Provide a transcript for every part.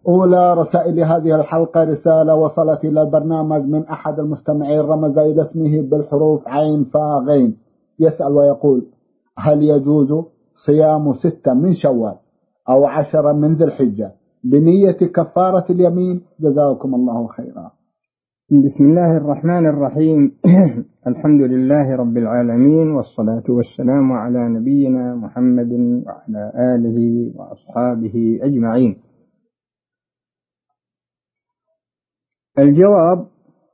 أولى رسائل هذه الحلقة رسالة وصلت إلى البرنامج من أحد المستمعين، رمز إلى اسمه بالحروف عين فا غين، يسأل ويقول: هل يجوز صيام 6 من شوال أو 10 من ذي الحجة بنية كفارة اليمين؟ جزاكم الله خيرا. بسم الله الرحمن الرحيم. الحمد لله رب العالمين، والصلاة والسلام على نبينا محمد وعلى آله وأصحابه أجمعين. الجواب: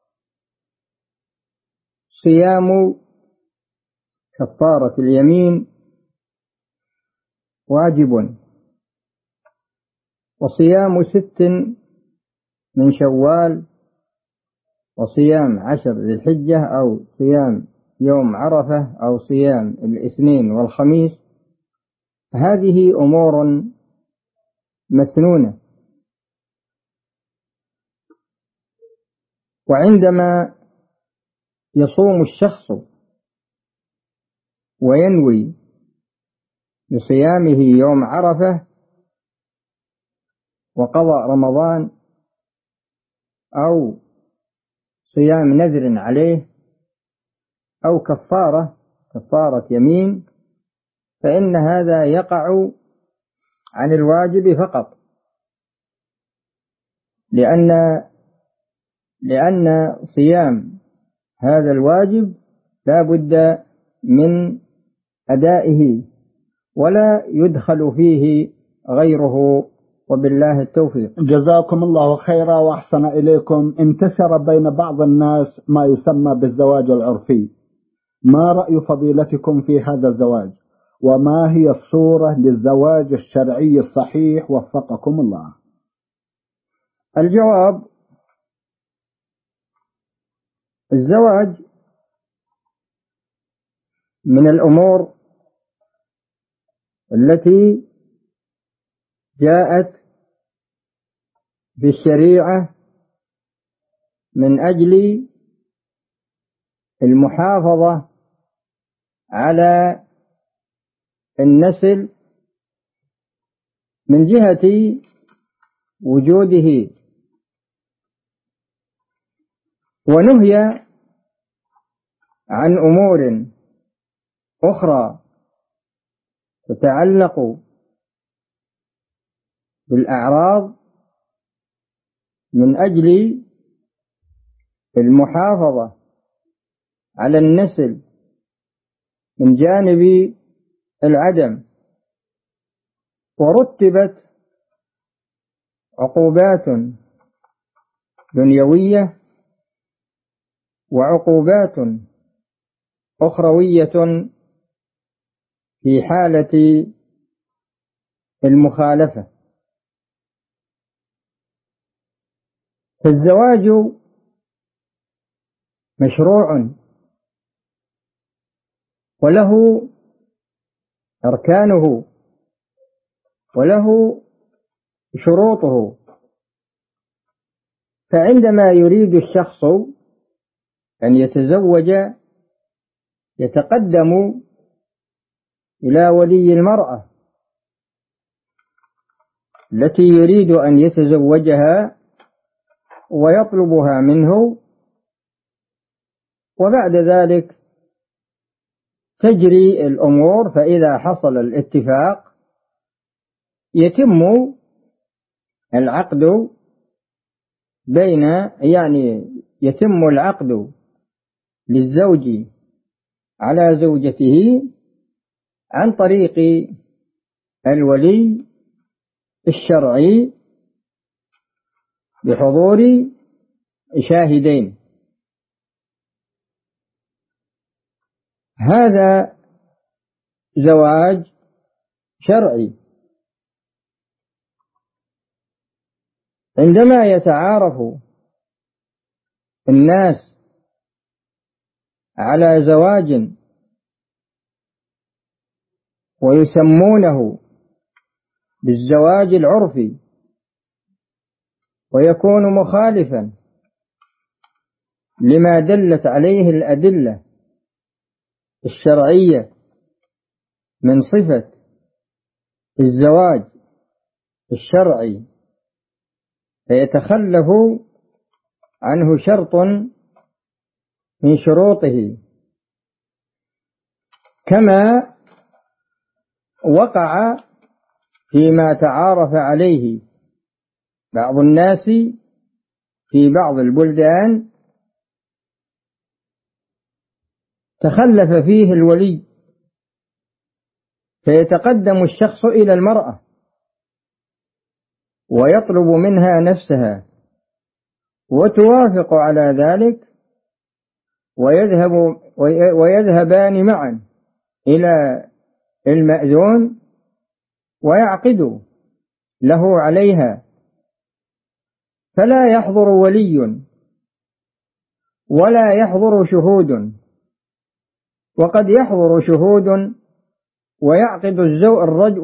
صيام كفارة اليمين واجب، وصيام 6 من شوال وصيام 10 ذي الحجة أو صيام يوم عرفة أو صيام الاثنين والخميس، هذه أمور مسنونة. وعندما يصوم الشخص وينوي بصيامه يوم عرفة وقضاء رمضان أو صيام نذر عليه أو كفارة يمين، فإن هذا يقع عن الواجب فقط، لأن صيام هذا الواجب لا بد من أدائه ولا يدخل فيه غيره، وبالله التوفيق. جزاكم الله خيرا وأحسن إليكم. انتشر بين بعض الناس ما يسمى بالزواج العرفي، ما رأي فضيلتكم في هذا الزواج؟ وما هي الصورة للزواج الشرعي الصحيح وفقكم الله؟ الجواب: الزواج من الأمور التي جاءت بالشريعة من أجل المحافظة على النسل من جهة وجوده، ونهي عن أمور أخرى تتعلق بالأعراض من أجل المحافظة على النسل من جانب العدم، ورتبت عقوبات دنيوية وعقوبات أخروية في حالة المخالفة. فالزواج مشروع وله أركانه وله شروطه، فعندما يريد الشخص أن يتزوج يتقدم إلى ولي المرأة التي يريد أن يتزوجها ويطلبها منه، وبعد ذلك تجري الأمور. فإذا حصل الاتفاق يتم العقد يتم العقد للزوج على زوجته عن طريق الولي الشرعي بحضور شاهدين. هذا زواج شرعي. عندما يتعارف الناس على زواج ويسمونه بالزواج العرفي ويكون مخالفا لما دلت عليه الأدلة الشرعية من صفة الزواج الشرعي فيتخلف عنه شرط من شروطه، كما وقع فيما تعارف عليه بعض الناس في بعض البلدان، تخلف فيه الولي، فيتقدم الشخص إلى المرأة ويطلب منها نفسها وتوافق على ذلك، ويذهبان معا إلى المأذون ويعقد له عليها، فلا يحضر ولي ولا يحضر شهود. وقد يحضر شهود ويعقد الرجل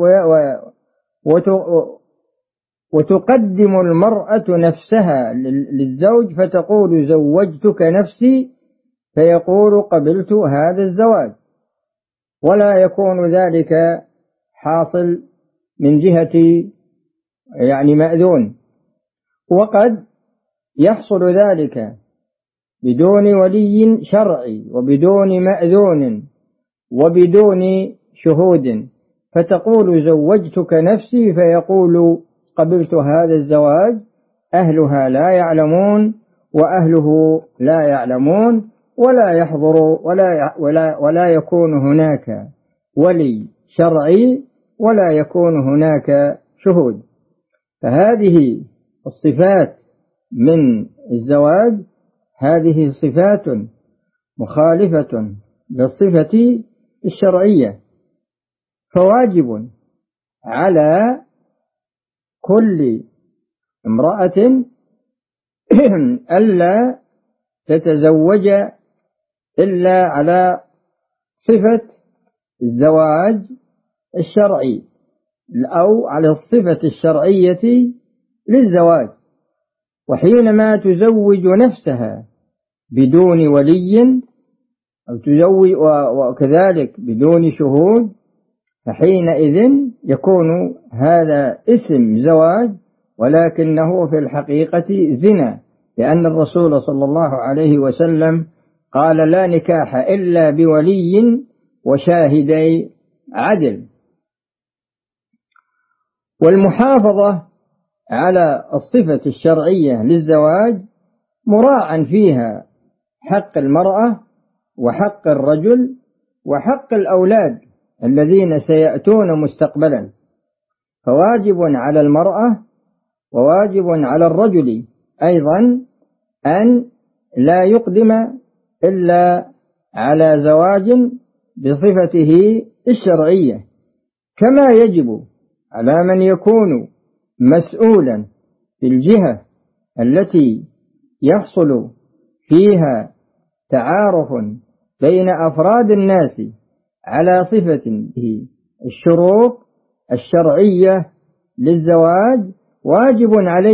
وتقدم المرأة نفسها للزوج فتقول زوجتك نفسي، فيقول قبلت هذا الزواج، ولا يكون ذلك حاصل من جهة مأذون. وقد يحصل ذلك بدون ولي شرعي وبدون مأذون وبدون شهود، فتقول زوجتك نفسي فيقول قبلت هذا الزواج، أهلها لا يعلمون وأهله لا يعلمون، ولا يحضر ولا يكون هناك ولي شرعي ولا يكون هناك شهود. فهذه الصفات من الزواج هذه صفات مخالفة للصفة الشرعية، فواجب على كل امرأة ألا تتزوج إلا على صفة الزواج الشرعي أو على الصفة الشرعية للزواج. وحينما تزوج نفسها بدون ولي أو تزوج وكذلك بدون شهود، فحينئذ يكون هذا اسم زواج ولكنه في الحقيقة زنا، لأن الرسول صلى الله عليه وسلم قال لا نكاح إلا بولي وشاهدي عدل. والمحافظة على الصفة الشرعية للزواج مراعا فيها حق المرأة وحق الرجل وحق الأولاد الذين سيأتون مستقبلا، فواجب على المرأة وواجب على الرجل أيضا أن لا يقدم إلا على زواج بصفته الشرعية، كما يجب على من يكون مسؤولا في الجهة التي يحصل فيها تعارف بين أفراد الناس على صفة الشروط الشرعية للزواج، واجب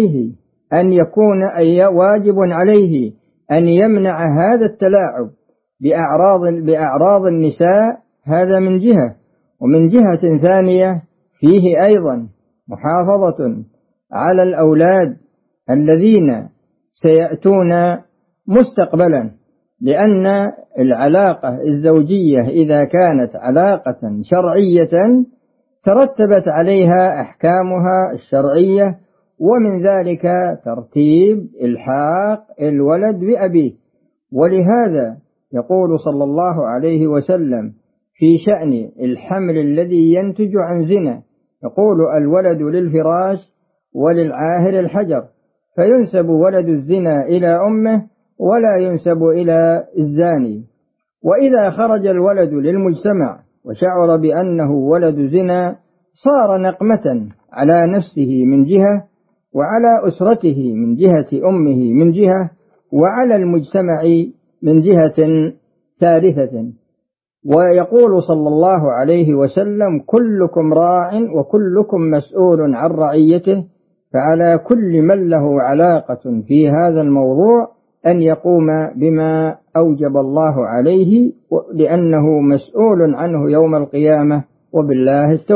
عليه أن يمنع هذا التلاعب بأعراض النساء، هذا من جهة. ومن جهة ثانية فيه أيضا محافظة على الأولاد الذين سيأتون مستقبلا، لأن العلاقة الزوجية إذا كانت علاقة شرعية ترتبت عليها أحكامها الشرعية، ومن ذلك ترتيب إلحاق الولد بأبيه. ولهذا يقول صلى الله عليه وسلم في شأن الحمل الذي ينتج عن زنا، يقول الولد للفراش وللعاهر الحجر، فينسب ولد الزنا إلى أمه ولا ينسب إلى الزاني. وإذا خرج الولد للمجتمع وشعر بأنه ولد زنا صار نقمة على نفسه من جهة، وعلى أسرته من جهة أمه من جهة، وعلى المجتمع من جهة ثالثة. ويقول صلى الله عليه وسلم كلكم راع وكلكم مسؤول عن رعيته، فعلى كل من له علاقة في هذا الموضوع أن يقوم بما أوجب الله عليه، لأنه مسؤول عنه يوم القيامة، وبالله التوفيق.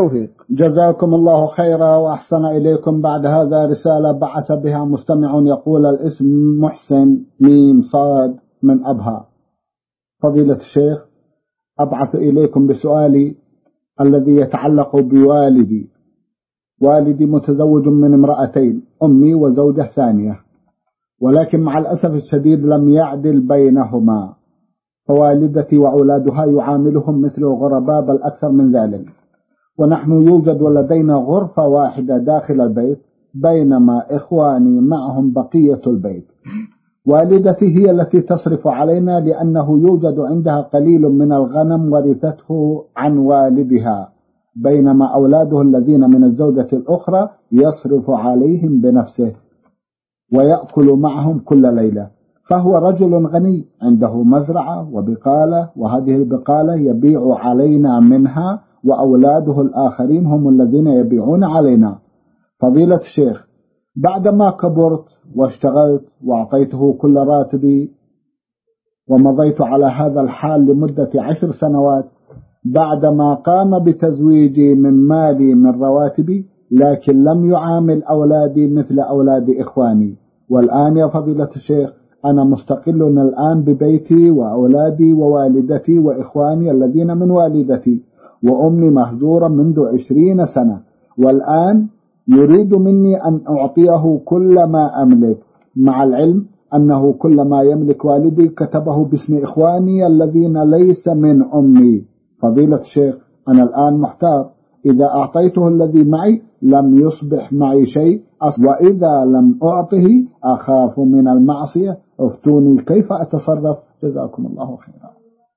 جزاكم الله خيرا وأحسن إليكم. بعد هذا رسالة بعث بها مستمع يقول: الاسم محسن ميم صاد من أبها. فضيلة الشيخ، أبعث إليكم بسؤالي الذي يتعلق بوالدي. والدي متزوج من امرأتين، أمي وزوجة ثانية، ولكن مع الأسف الشديد لم يعدل بينهما، فوالدتي وأولادها يعاملهم مثل الغرباء بل أكثر من ذلك، ونحن يوجد لدينا غرفة واحدة داخل البيت، بينما إخواني معهم بقية البيت. والدتي هي التي تصرف علينا لأنه يوجد عندها قليل من الغنم ورثته عن والدها، بينما أولاده الذين من الزوجة الأخرى يصرف عليهم بنفسه ويأكل معهم كل ليلة. فهو رجل غني عنده مزرعة وبقالة، وهذه البقالة يبيع علينا منها، وأولاده الآخرين هم الذين يبيعون علينا. فضيلة الشيخ، بعدما كبرت واشتغلت وأعطيته كل راتبي ومضيت على هذا الحال لمدة 10 سنوات، بعدما قام بتزويجي من مالي من رواتبي، لكن لم يعامل أولادي مثل أولاد إخواني. والآن يا فضيلة الشيخ أنا مستقل الآن ببيتي وأولادي ووالدتي وإخواني الذين من والدتي، وأمي مهجورة منذ 20 سنة، والآن يريد مني أن أعطيه كل ما أملك، مع العلم أنه كل ما يملك والدي كتبه باسم إخواني الذين ليس من أمي. فضيلة الشيخ أنا الآن محتار، إذا أعطيته الذي معي لم يصبح معي شيء، وإذا لم أعطه أخاف من المعصية، افتوني كيف أتصرف؟ جزاكم الله خيرا.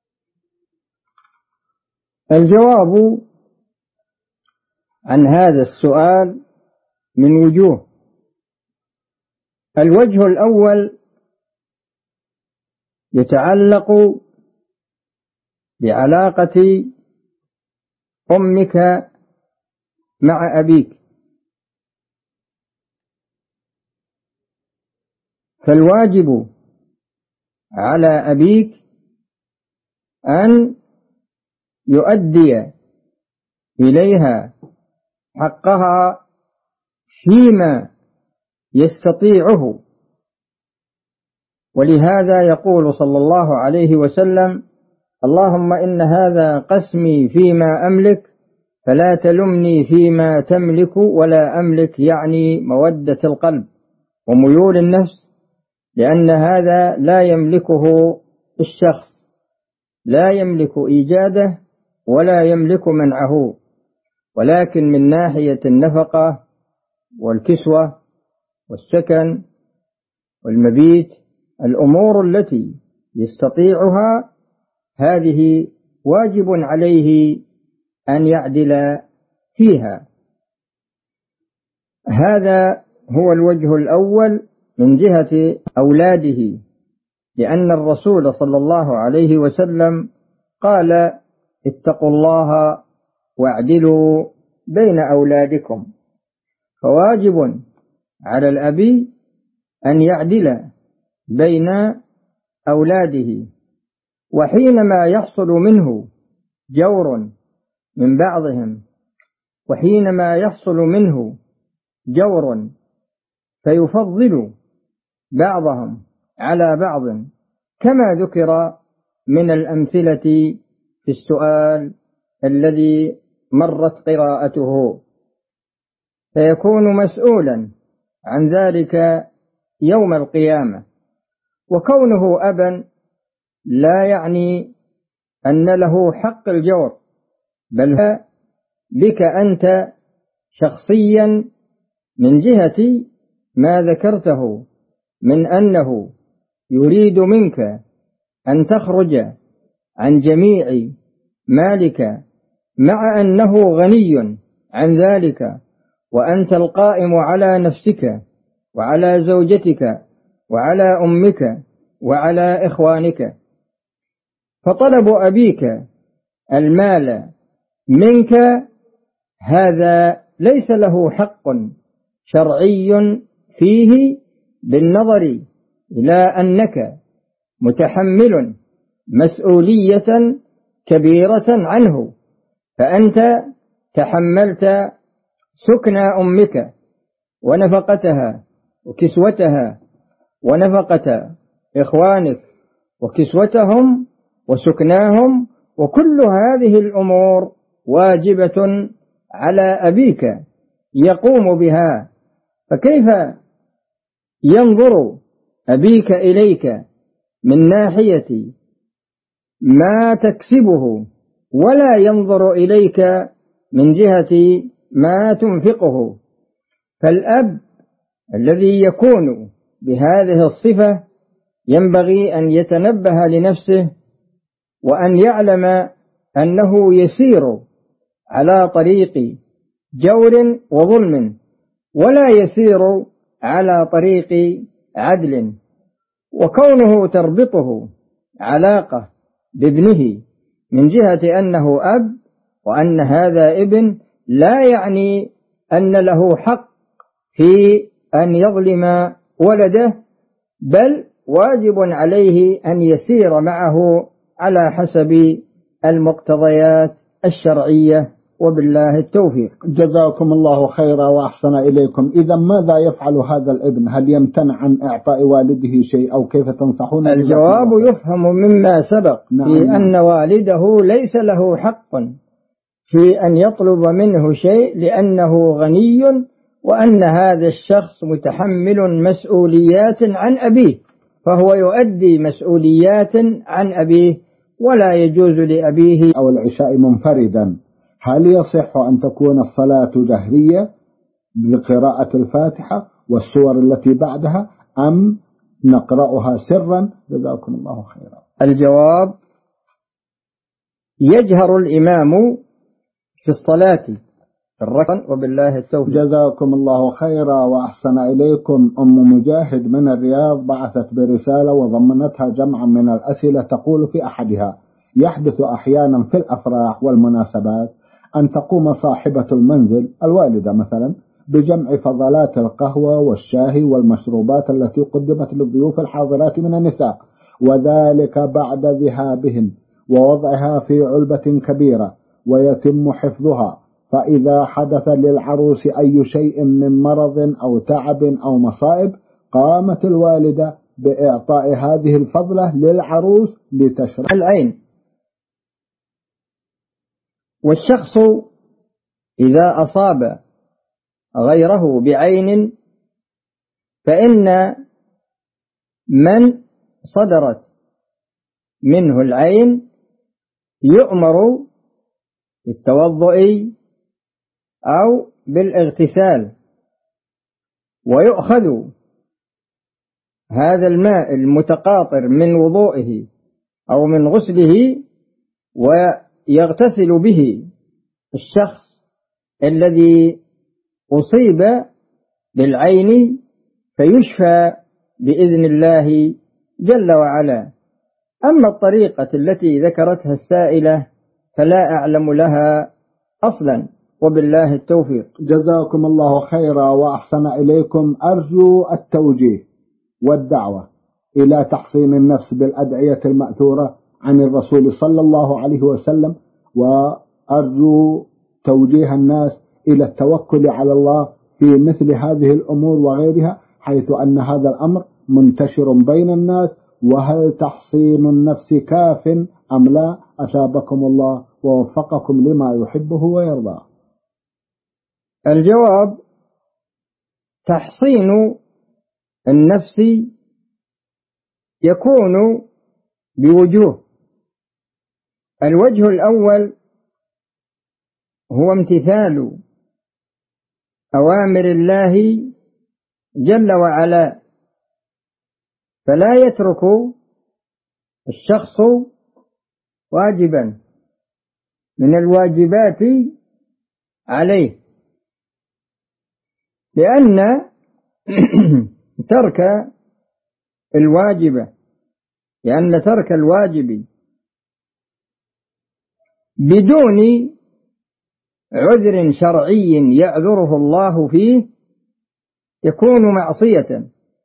الجواب عن هذا السؤال من وجوه. الوجه الأول يتعلق بعلاقة أمك مع أبيك. فالواجب على أبيك أن يؤدي إليها حقها فيما يستطيعه، ولهذا يقول صلى الله عليه وسلم: اللهم إن هذا قسمي فيما أملك فلا تلمني فيما تملك ولا أملك، يعني مودة القلب وميول النفس، لأن هذا لا يملكه الشخص، لا يملك إيجاده ولا يملك منعه، ولكن من ناحية النفقة والكسوة والسكن والمبيت، الأمور التي يستطيعها هذه واجب عليه أن يعدل فيها. هذا هو الوجه الأول من جهة أولاده، لأن الرسول صلى الله عليه وسلم قال: اتقوا الله واعدلوا بين أولادكم. فواجب على الأب أن يعدل بين أولاده، وحينما يحصل منه جور من بعضهم، وحينما يحصل منه جور فيفضل بعضهم على بعض، كما ذكر من الأمثلة في السؤال الذي مرت قراءته، فيكون مسؤولا عن ذلك يوم القيامة. وكونه أبا لا يعني أن له حق الجور، بل بك أنت شخصيا من جهة ما ذكرته من أنه يريد منك أن تخرج عن جميع مالك، مع أنه غني عن ذلك، وأنت القائم على نفسك وعلى زوجتك وعلى أمك وعلى إخوانك. فطلب أبيك المال منك هذا ليس له حق شرعي فيه، بالنظر إلى أنك متحمل مسؤولية كبيرة عنه، فأنت تحملت سكن أمك ونفقتها وكسوتها ونفقة إخوانك وكسوتهم وسكناهم، وكل هذه الأمور واجبة على أبيك يقوم بها. فكيف ينظر أبيك إليك من ناحية ما تكسبه ولا ينظر إليك من جهة ما تنفقه؟ فالأب الذي يكون بهذه الصفة ينبغي أن يتنبه لنفسه وأن يعلم أنه يسير على طريق جور وظلم ولا يسير على طريق عدل. وكونه تربطه علاقة بابنه من جهة أنه أب وأن هذا ابن لا يعني أن له حق في أن يظلم ولده، بل واجب عليه أن يسير معه على حسب المقتضيات الشرعية، وبالله التوفيق. جزاكم الله خيرا وأحسن إليكم. إذا ماذا يفعل هذا الابن؟ هل يمتنع عن إعطاء والده شيء أو كيف تنصحون؟ الجواب يفهم مما سبق في أن والده ليس له حق في أن يطلب منه شيء لأنه غني، وأن هذا الشخص متحمل مسؤوليات عن أبيه، فهو يؤدي مسؤوليات عن أبيه ولا يجوز لأبيه. أو العشاء منفردا، هل يصح أن تكون الصلاة جهرية بقراءة الفاتحة والسور التي بعدها أم نقرأها سرا؟ جزاكم الله خيرا. الجواب: يجهر الإمام في الصلاة الركن، وبالله التوفيق. جزاكم الله خيرا وأحسن إليكم. أم مجاهد من الرياض بعثت برسالة وضمنتها جمعا من الأسئلة، تقول في أحدها: يحدث أحيانا في الأفراح والمناسبات أن تقوم صاحبة المنزل الوالدة مثلا بجمع فضلات القهوة والشاي والمشروبات التي قدمت للضيوف الحاضرات من النساء، وذلك بعد ذهابهن ووضعها في علبة كبيرة ويتم حفظها. فإذا حدث للعروس أي شيء من مرض أو تعب أو مصائب قامت الوالدة بإعطاء هذه الفضلة للعروس لتشرب العين. والشخص إذا أصاب غيره بعين فإن من صدرت منه العين يؤمر بالتوضؤ أو بالاغتسال، ويؤخذ هذا الماء المتقاطر من وضوئه أو من غسله ويغتسل به الشخص الذي أصيب بالعين فيشفى بإذن الله جل وعلا. أما الطريقة التي ذكرتها السائلة فلا أعلم لها أصلا، وبالله التوفيق. جزاكم الله خيرا وأحسن إليكم. أرجو التوجيه والدعوة إلى تحصين النفس بالأدعية المأثورة عن الرسول صلى الله عليه وسلم، وأرجو توجيه الناس إلى التوكل على الله في مثل هذه الأمور وغيرها، حيث أن هذا الأمر منتشر بين الناس. وهل تحصين النفس كاف أم لا؟ أثابكم الله ووفقكم لما يحبه ويرضاه. الجواب: تحصين النفس يكون بوجوه. الوجه الأول هو امتثال أوامر الله جل وعلا، فلا يترك الشخص واجبا من الواجبات عليه، لأن ترك الواجب بدون عذر شرعي يعذره الله فيه يكون معصية،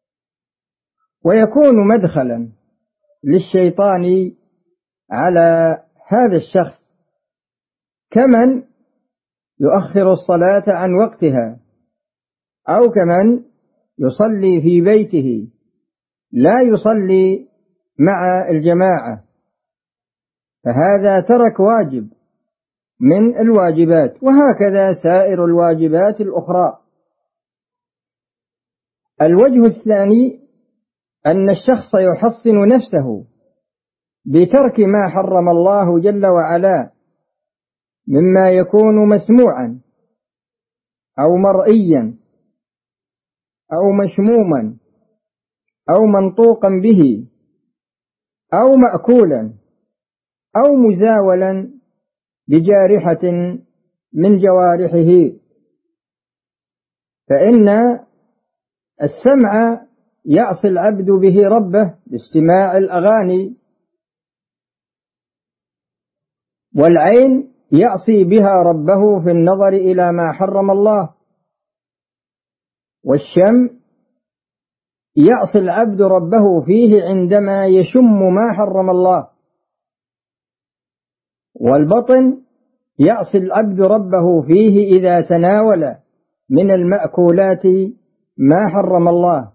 ويكون مدخلا للشيطان على هذا الشخص، كمن يؤخر الصلاة عن وقتها، أو كمن يصلي في بيته لا يصلي مع الجماعة، فهذا ترك واجب من الواجبات، وهكذا سائر الواجبات الأخرى. الوجه الثاني أن الشخص يحصن نفسه بترك ما حرم الله جل وعلا مما يكون مسموعا أو مرئيا أو مشموما أو منطوقا به أو مأكولا أو مزاولا بجارحة من جوارحه. فإن السمع يعصي العبد به ربه باستماع الأغاني، والعين يعصي بها ربه في النظر إلى ما حرم الله، والشم يعصي العبد ربه فيه عندما يشم ما حرم الله، والبطن يعصي العبد ربه فيه إذا تناول من المأكولات ما حرم الله،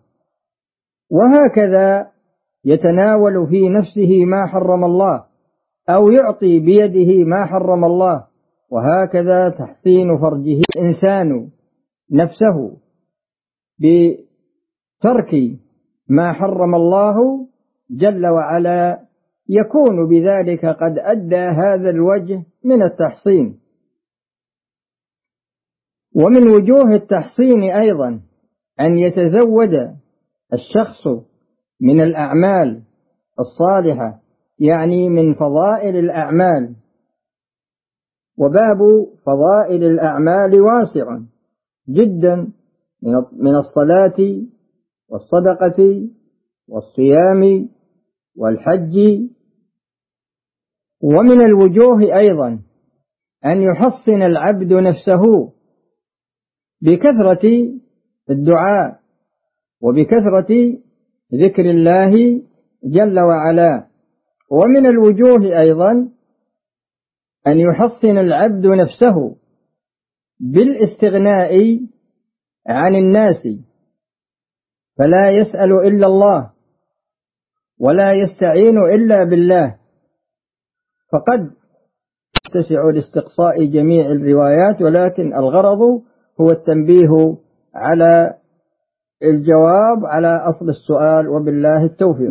وهكذا يتناول في نفسه ما حرم الله أو يعطي بيده ما حرم الله، وهكذا تحصين فرجه الإنسان نفسه بترك ما حرم الله جل وعلا، يكون بذلك قد أدى هذا الوجه من التحصين. ومن وجوه التحصين أيضا أن يتزود الشخص من الأعمال الصالحة، يعني من فضائل الأعمال، وباب فضائل الأعمال واسع جدا، من الصلاة والصدقة والصيام والحج. ومن الوجوه أيضا أن يحصن العبد نفسه بكثرة الدعاء وبكثرة ذكر الله جل وعلا. ومن الوجوه أيضا أن يحصن العبد نفسه بالاستغناء عن الناس، فلا يسأل إلا الله ولا يستعين إلا بالله، فقد تسع لاستقصاء جميع الروايات، ولكن الغرض هو التنبيه على الجواب على أصل السؤال، وبالله التوفيق.